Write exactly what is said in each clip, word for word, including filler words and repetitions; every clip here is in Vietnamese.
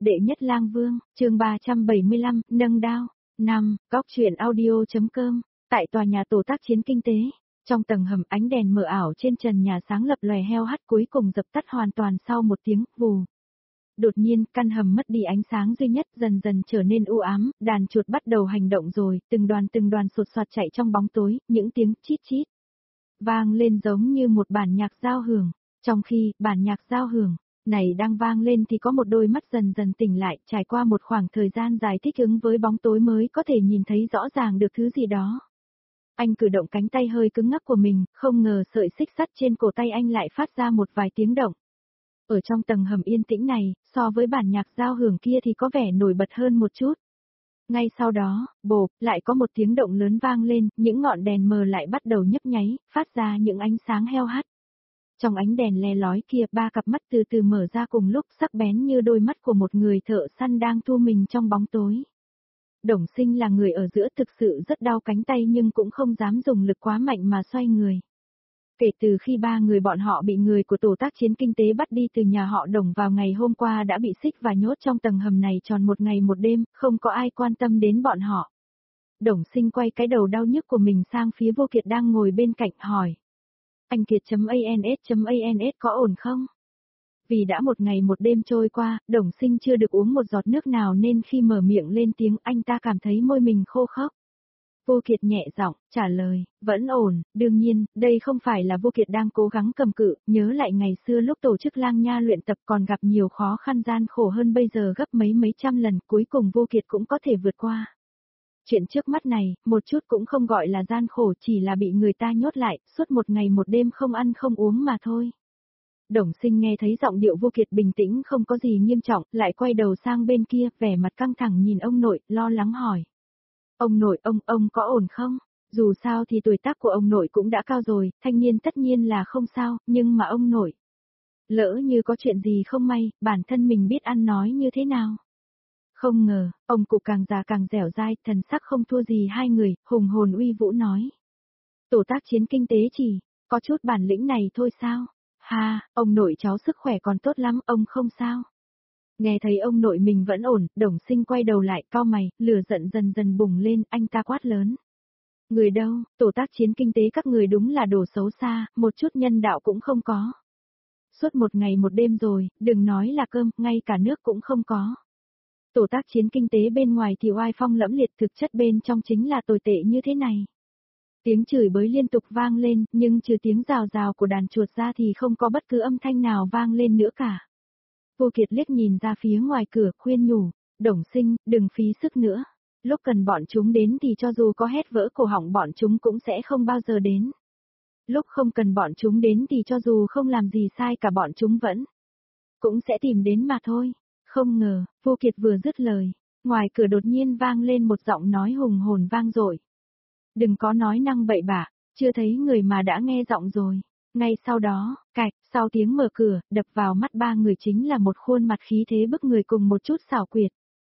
đệ nhất lang vương, chương ba trăm bảy mươi lăm, nâng đao. năm. Góc truyện audio.com, tại tòa nhà tổ tác chiến kinh tế. Trong tầng hầm ánh đèn mờ ảo trên trần nhà sáng lập lòe heo hắt cuối cùng dập tắt hoàn toàn sau một tiếng vù. Đột nhiên, căn hầm mất đi ánh sáng duy nhất dần dần trở nên u ám, đàn chuột bắt đầu hành động rồi, từng đoàn từng đoàn sột soạt chạy trong bóng tối, những tiếng chít chít vang lên giống như một bản nhạc giao hưởng. Trong khi bản nhạc giao hưởng này đang vang lên thì có một đôi mắt dần dần tỉnh lại, trải qua một khoảng thời gian dài thích ứng với bóng tối mới có thể nhìn thấy rõ ràng được thứ gì đó. Anh cử động cánh tay hơi cứng ngắc của mình, không ngờ sợi xích sắt trên cổ tay anh lại phát ra một vài tiếng động. Ở trong tầng hầm yên tĩnh này, so với bản nhạc giao hưởng kia thì có vẻ nổi bật hơn một chút. Ngay sau đó, bộp, lại có một tiếng động lớn vang lên, những ngọn đèn mờ lại bắt đầu nhấp nháy, phát ra những ánh sáng heo hắt. Trong ánh đèn le lói kia, ba cặp mắt từ từ mở ra cùng lúc, sắc bén như đôi mắt của một người thợ săn đang thu mình trong bóng tối. Đồng Sinh là người ở giữa, thực sự rất đau cánh tay nhưng cũng không dám dùng lực quá mạnh mà xoay người. Kể từ khi ba người bọn họ bị người của tổ tác chiến kinh tế bắt đi từ nhà họ Đồng vào ngày hôm qua đã bị xích và nhốt trong tầng hầm này tròn một ngày một đêm, không có ai quan tâm đến bọn họ. Đồng Sinh quay cái đầu đau nhức của mình sang phía Vô Kiệt đang ngồi bên cạnh hỏi. Anh Kiệt.ans.ans có ổn không? Vì đã một ngày một đêm trôi qua, Đồng Sinh chưa được uống một giọt nước nào nên khi mở miệng lên tiếng anh ta cảm thấy môi mình khô khốc. Vô Kiệt nhẹ giọng, trả lời, vẫn ổn, đương nhiên, đây không phải là Vô Kiệt đang cố gắng cầm cự, nhớ lại ngày xưa lúc tổ chức lang nha luyện tập còn gặp nhiều khó khăn gian khổ hơn bây giờ gấp mấy mấy trăm lần, cuối cùng Vô Kiệt cũng có thể vượt qua. Chuyện trước mắt này, một chút cũng không gọi là gian khổ, chỉ là bị người ta nhốt lại, suốt một ngày một đêm không ăn không uống mà thôi. Đồng Sinh nghe thấy giọng điệu Vô Kiệt bình tĩnh không có gì nghiêm trọng, lại quay đầu sang bên kia, vẻ mặt căng thẳng nhìn ông nội, lo lắng hỏi. Ông nội, ông, ông có ổn không? Dù sao thì tuổi tác của ông nội cũng đã cao rồi, thanh niên tất nhiên là không sao, nhưng mà ông nội. Lỡ như có chuyện gì không may, bản thân mình biết ăn nói như thế nào? Không ngờ, ông cụ càng già càng dẻo dai, thần sắc không thua gì hai người, hùng hồn uy vũ nói. Tổ tác chiến kinh tế chỉ, có chút bản lĩnh này thôi sao? Ha, ông nội cháu sức khỏe còn tốt lắm, ông không sao. Nghe thấy ông nội mình vẫn ổn, Đồng Sinh quay đầu lại, cau mày, lửa giận dần dần bùng lên, anh ta quát lớn. Người đâu, tổ tác chiến kinh tế các người đúng là đồ xấu xa, một chút nhân đạo cũng không có. Suốt một ngày một đêm rồi, đừng nói là cơm, ngay cả nước cũng không có. Tổ tác chiến kinh tế bên ngoài thì oai phong lẫm liệt, thực chất bên trong chính là tồi tệ như thế này. Tiếng chửi bới liên tục vang lên, nhưng trừ tiếng rào rào của đàn chuột ra thì không có bất cứ âm thanh nào vang lên nữa cả. Vô Kiệt liếc nhìn ra phía ngoài cửa, khuyên nhủ, Đồng Sinh, đừng phí sức nữa. Lúc cần bọn chúng đến thì cho dù có hét vỡ cổ họng bọn chúng cũng sẽ không bao giờ đến. Lúc không cần bọn chúng đến thì cho dù không làm gì sai cả bọn chúng vẫn cũng sẽ tìm đến mà thôi. Không ngờ, Vô Kiệt vừa dứt lời, ngoài cửa đột nhiên vang lên một giọng nói hùng hồn vang dội. Đừng có nói năng bậy bạ, chưa thấy người mà đã nghe giọng rồi. Ngay sau đó, cạch, sau tiếng mở cửa, đập vào mắt ba người chính là một khuôn mặt khí thế bức người cùng một chút xảo quyệt.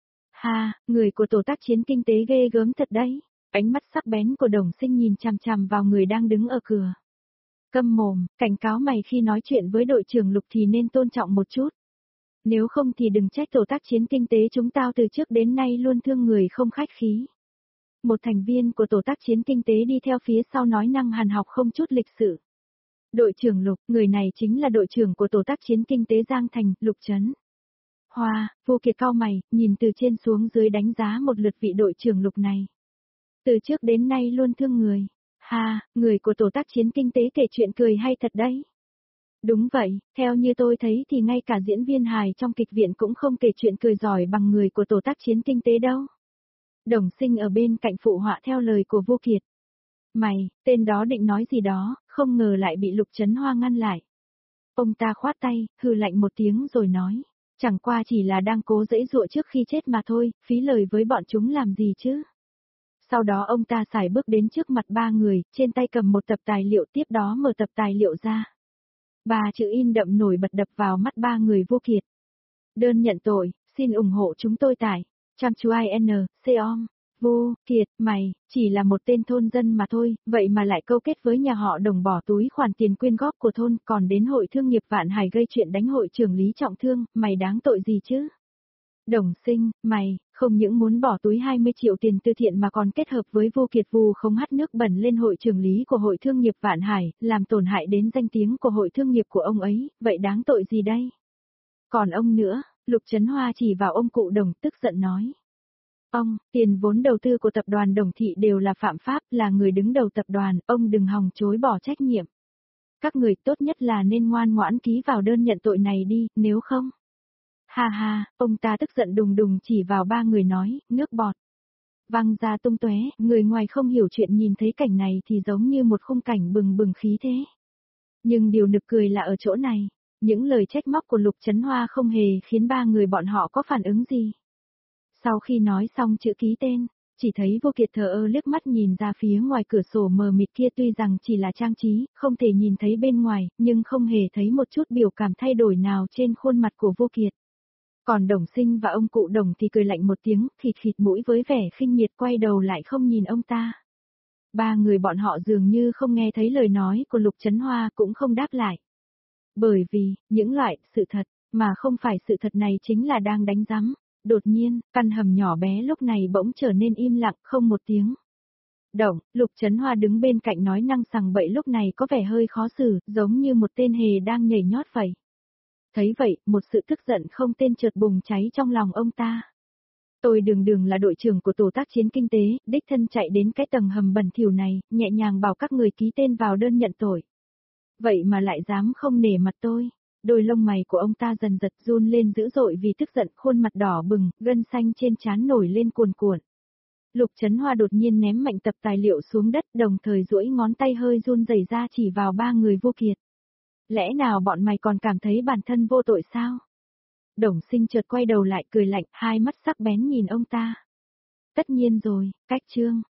Ha, người của tổ tác chiến kinh tế ghê gớm thật đấy. Ánh mắt sắc bén của Đồng Sinh nhìn chằm chằm vào người đang đứng ở cửa. Câm mồm, cảnh cáo mày khi nói chuyện với đội trưởng Lục thì nên tôn trọng một chút. Nếu không thì đừng trách tổ tác chiến kinh tế chúng tao từ trước đến nay luôn thương người không khách khí. Một thành viên của tổ tác chiến kinh tế đi theo phía sau nói năng hàn học không chút lịch sự. Đội trưởng Lục, người này chính là đội trưởng của tổ tác chiến kinh tế Giang Thành, Lục Trấn. Hoa, Vô Kiệt cau mày, nhìn từ trên xuống dưới đánh giá một lượt vị đội trưởng Lục này. Từ trước đến nay luôn thương người. Ha, người của tổ tác chiến kinh tế kể chuyện cười hay thật đấy. Đúng vậy, theo như tôi thấy thì ngay cả diễn viên hài trong kịch viện cũng không kể chuyện cười giỏi bằng người của tổ tác chiến kinh tế đâu. Đồng Sinh ở bên cạnh phụ họa theo lời của Vô Kiệt. Mày, tên đó định nói gì đó, không ngờ lại bị Lục Trấn Hoa ngăn lại. Ông ta khoát tay, hừ lạnh một tiếng rồi nói, chẳng qua chỉ là đang cố giãy giụa trước khi chết mà thôi, phí lời với bọn chúng làm gì chứ. Sau đó ông ta sải bước đến trước mặt ba người, trên tay cầm một tập tài liệu, tiếp đó mở tập tài liệu ra. Ba chữ in đậm nổi bật đập vào mắt ba người Vô Kiệt. Đơn nhận tội, xin ủng hộ chúng tôi tại Chăm chú i en xê o em. Vô Kiệt, mày, chỉ là một tên thôn dân mà thôi, vậy mà lại câu kết với nhà họ Đồng bỏ túi khoản tiền quyên góp của thôn, còn đến hội thương nghiệp Vạn Hải gây chuyện đánh hội trưởng Lý trọng thương, mày đáng tội gì chứ? Đồng Sinh, mày, không những muốn bỏ túi hai mươi triệu tiền từ thiện mà còn kết hợp với Vô Kiệt vù không hắt nước bẩn lên hội trưởng lý của hội thương nghiệp Vạn Hải, làm tổn hại đến danh tiếng của hội thương nghiệp của ông ấy, vậy đáng tội gì đây? Còn ông nữa, Lục Trấn Hoa chỉ vào ông cụ Đồng tức giận nói. Ông, tiền vốn đầu tư của tập đoàn Đồng Thị đều là phạm pháp, là người đứng đầu tập đoàn, ông đừng hòng chối bỏ trách nhiệm. Các người tốt nhất là nên ngoan ngoãn ký vào đơn nhận tội này đi, nếu không. Ha ha, ông ta tức giận đùng đùng chỉ vào ba người nói, nước bọt. Văng ra tung tóe, người ngoài không hiểu chuyện nhìn thấy cảnh này thì giống như một khung cảnh bừng bừng khí thế. Nhưng điều nực cười là ở chỗ này, những lời trách móc của Lục Trấn Hoa không hề khiến ba người bọn họ có phản ứng gì. Sau khi nói xong chữ ký tên, chỉ thấy Vô Kiệt thờ ơ liếc mắt nhìn ra phía ngoài cửa sổ mờ mịt kia tuy rằng chỉ là trang trí, không thể nhìn thấy bên ngoài, nhưng không hề thấy một chút biểu cảm thay đổi nào trên khuôn mặt của Vô Kiệt. Còn Đồng Sinh và ông cụ Đồng thì cười lạnh một tiếng, khịt khịt mũi với vẻ khinh miệt quay đầu lại không nhìn ông ta. Ba người bọn họ dường như không nghe thấy lời nói của Lục Trấn Hoa cũng không đáp lại. Bởi vì, những loại sự thật, mà không phải sự thật này chính là đang đánh giám. Đột nhiên, căn hầm nhỏ bé lúc này bỗng trở nên im lặng không một tiếng. Động, Lục Trấn Hoa đứng bên cạnh nói năng sằng bậy lúc này có vẻ hơi khó xử, giống như một tên hề đang nhảy nhót vậy. Thấy vậy, một sự tức giận không tên chợt bùng cháy trong lòng ông ta. Tôi đường đường là đội trưởng của tổ tác chiến kinh tế, đích thân chạy đến cái tầng hầm bẩn thỉu này, nhẹ nhàng bảo các người ký tên vào đơn nhận tội. Vậy mà lại dám không nể mặt tôi. Đôi lông mày của ông ta dần giật run lên dữ dội vì tức giận, khuôn mặt đỏ bừng, gân xanh trên trán nổi lên cuồn cuộn. Lục Trấn Hoa đột nhiên ném mạnh tập tài liệu xuống đất, đồng thời duỗi ngón tay hơi run rẩy ra chỉ vào ba người Vô Kiệt. Lẽ nào bọn mày còn cảm thấy bản thân vô tội sao? Đồng Sinh chợt quay đầu lại cười lạnh, hai mắt sắc bén nhìn ông ta. Tất nhiên rồi, cách trương.